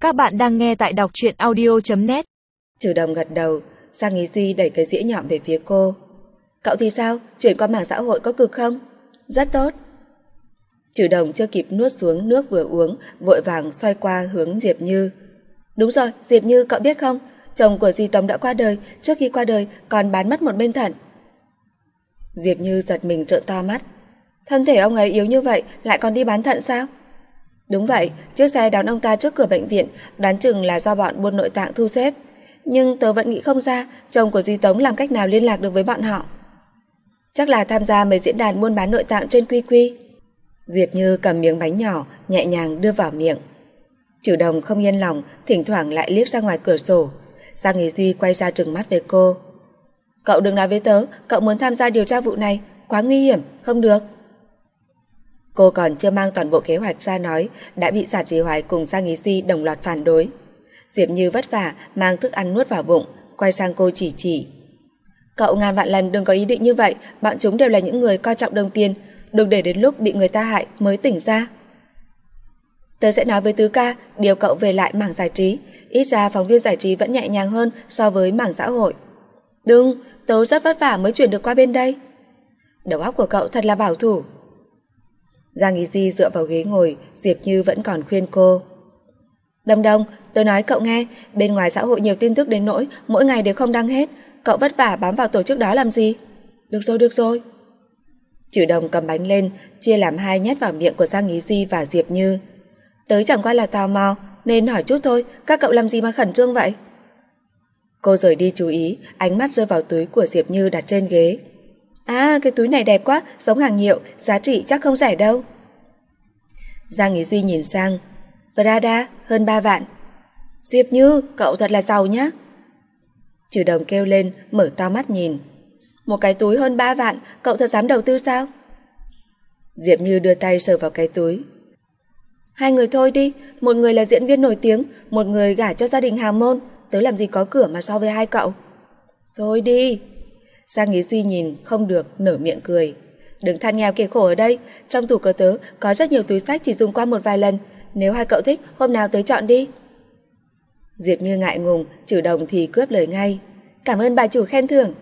Các bạn đang nghe tại đọc truyện audio.net. Trừ Đồng gật đầu, Giang Ý Duy đẩy cái dĩa nhọn về phía cô. Cậu thì sao? Chuyển qua mạng xã hội có cực không? Rất tốt. Trừ Đồng chưa kịp nuốt xuống nước vừa uống, vội vàng xoay qua hướng Diệp Như. Đúng rồi, Diệp Như, cậu biết không? Chồng của dì Tống đã qua đời, trước khi qua đời còn bán mất một bên thận. Diệp Như giật mình trợn to mắt. Thân thể ông ấy yếu như vậy lại còn đi bán thận sao? Đúng vậy, chiếc xe đón ông ta trước cửa bệnh viện đoán chừng là do bọn buôn nội tạng thu xếp. Nhưng tớ vẫn nghĩ không ra chồng của dì Tống làm cách nào liên lạc được với bọn họ. Chắc là tham gia mấy diễn đàn buôn bán nội tạng trên QQ. Diệp Như cầm miếng bánh nhỏ nhẹ nhàng đưa vào miệng. Trừ Đồng không yên lòng, thỉnh thoảng lại liếc ra ngoài cửa sổ. Giang Ý Duy quay ra trừng mắt với cô. Cậu đừng nói với tớ, cậu muốn tham gia điều tra vụ này, quá nguy hiểm, không được. Cô còn chưa mang toàn bộ kế hoạch ra nói, đã bị Giản Trí Hoài cùng Giang Ý Duy đồng loạt phản đối. Diệp Như vất vả mang thức ăn nuốt vào bụng, quay sang cô chỉ. Cậu ngàn vạn lần đừng có ý định như vậy, bọn chúng đều là những người coi trọng đồng tiền, đừng để đến lúc bị người ta hại mới tỉnh ra. Tớ sẽ nói với Tứ ca, điều cậu về lại mảng giải trí, ít ra phóng viên giải trí vẫn nhẹ nhàng hơn so với mảng xã hội. Đừng, tớ rất vất vả mới chuyển được qua bên đây. Đầu óc của cậu thật là bảo thủ. Giang Ý Duy dựa vào ghế ngồi, Diệp Như vẫn còn khuyên cô. Đồng, tớ nói cậu nghe, bên ngoài xã hội nhiều tin tức đến nỗi mỗi ngày đều không đăng hết, cậu vất vả bám vào tổ chức đó làm gì? Được rồi. Trừ Đồng cầm bánh lên, chia làm hai nhét vào miệng của Giang Ý Duy và Diệp Như. Tớ chẳng qua là tò mò, nên hỏi chút thôi, các cậu làm gì mà khẩn trương vậy? Cô rời đi chú ý, ánh mắt rơi vào túi của Diệp Như đặt trên ghế. À, cái túi này đẹp quá, giống hàng hiệu, giá trị chắc không rẻ đâu. Giang Ý Duy nhìn sang. Prada, hơn 3 vạn. Diệp Như, cậu thật là giàu nhá. Trừ Đồng kêu lên, mở to mắt nhìn. Một cái túi hơn 3 vạn, cậu thật dám đầu tư sao? Diệp Như đưa tay sờ vào cái túi. Hai người thôi đi, một người là diễn viên nổi tiếng, một người gả cho gia đình hào môn, tớ làm gì có cửa mà so với hai cậu. Thôi đi. Giang Ý Duy nhìn không được nở miệng cười. Đừng than nghèo kể khổ ở đây, trong tủ của tớ có rất nhiều túi xách chỉ dùng qua một vài lần, nếu hai cậu thích hôm nào tới chọn đi. Diệp Như ngại ngùng, Trừ Đồng thì cướp lời ngay. Cảm ơn bà chủ khen thưởng.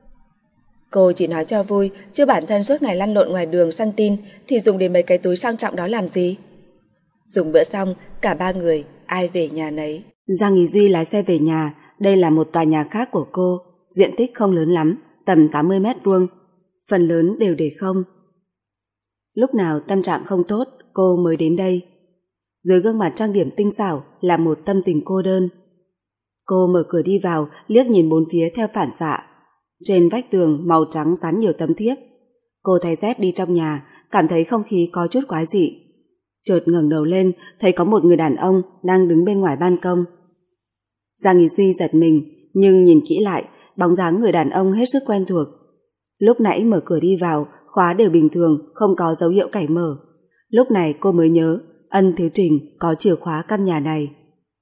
Cô chỉ nói cho vui, chứ bản thân suốt ngày lăn lộn ngoài đường săn tin thì dùng đến mấy cái túi sang trọng đó làm gì. Dùng bữa xong, cả ba người ai về nhà nấy. Giang Ý Duy lái xe về nhà. Đây là một tòa nhà khác của cô, diện tích không lớn lắm, tầm 80 mét vuông, phần lớn đều để không. Lúc nào tâm trạng không tốt, cô mới đến đây. Dưới gương mặt trang điểm tinh xảo là một tâm tình cô đơn. Cô mở cửa đi vào, liếc nhìn bốn phía theo phản xạ. Trên vách tường màu trắng dán nhiều tấm thiếp. Cô thay dép đi trong nhà, cảm thấy không khí có chút quái dị. Chợt ngẩng đầu lên, thấy có một người đàn ông đang đứng bên ngoài ban công. Giang Ý Duy giật mình, nhưng nhìn kỹ lại, bóng dáng người đàn ông hết sức quen thuộc. Lúc nãy mở cửa đi vào, khóa đều bình thường, không có dấu hiệu cải mở. Lúc này cô mới nhớ, Ân Thiếu Trình có chìa khóa căn nhà này.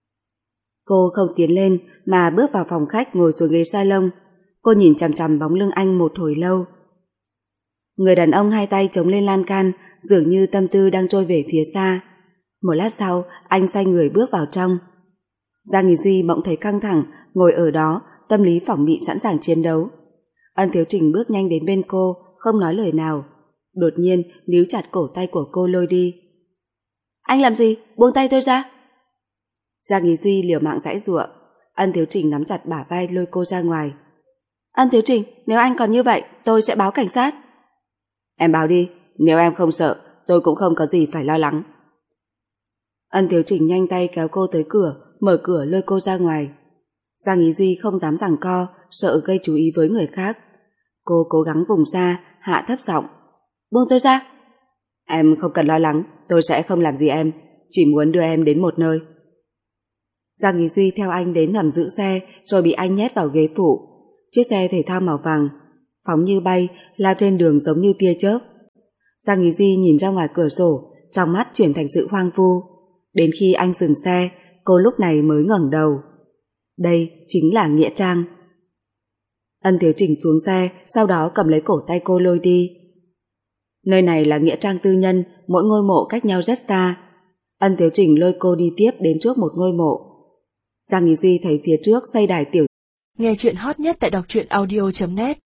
Cô không tiến lên mà bước vào phòng khách ngồi xuống ghế salon. Cô nhìn chằm chằm bóng lưng anh một hồi lâu. Người đàn ông hai tay chống lên lan can, dường như tâm tư đang trôi về phía xa. Một lát sau, anh xoay người bước vào trong. Giang Ý Duy bỗng thấy căng thẳng, ngồi ở đó, tâm lý phỏng bị sẵn sàng chiến đấu. Ân Thiếu Trình bước nhanh đến bên cô, không nói lời nào. Đột nhiên níu chặt cổ tay của cô lôi đi. Anh làm gì? Buông tay tôi ra. Giang Ý Duy liều mạng giãy giụa. Ân Thiếu Trình nắm chặt bả vai lôi cô ra ngoài. Ân Thiếu Trình, nếu anh còn như vậy, tôi sẽ báo cảnh sát. Em báo đi, nếu em không sợ, tôi cũng không có gì phải lo lắng. Ân Thiếu Trình nhanh tay kéo cô tới cửa, mở cửa lôi cô ra ngoài. Giang Ý Duy không dám giằng co, sợ gây chú ý với người khác. Cô cố gắng vùng ra, hạ thấp giọng. Buông tôi ra. Em không cần lo lắng, tôi sẽ không làm gì em, chỉ muốn đưa em đến một nơi. Giang Ý Duy theo anh đến hầm giữ xe, rồi bị anh nhét vào ghế phụ. Chiếc xe thể thao màu vàng phóng như bay, lao trên đường giống như tia chớp. Giang Ý Duy nhìn ra ngoài cửa sổ, trong mắt chuyển thành sự hoang vu. Đến khi anh dừng xe, cô lúc này mới ngẩng đầu. Đây chính là Nghĩa Trang. Ân Thiếu Trình xuống xe, sau đó cầm lấy cổ tay cô lôi đi. Nơi này là nghĩa trang tư nhân, mỗi ngôi mộ cách nhau rất xa. Ân Thiếu Trình lôi cô đi tiếp đến trước một ngôi mộ. Giang Nghĩ Duy thấy phía trước xây đài tiểu. Nghe chuyện hot nhất tại đọc truyện audio.net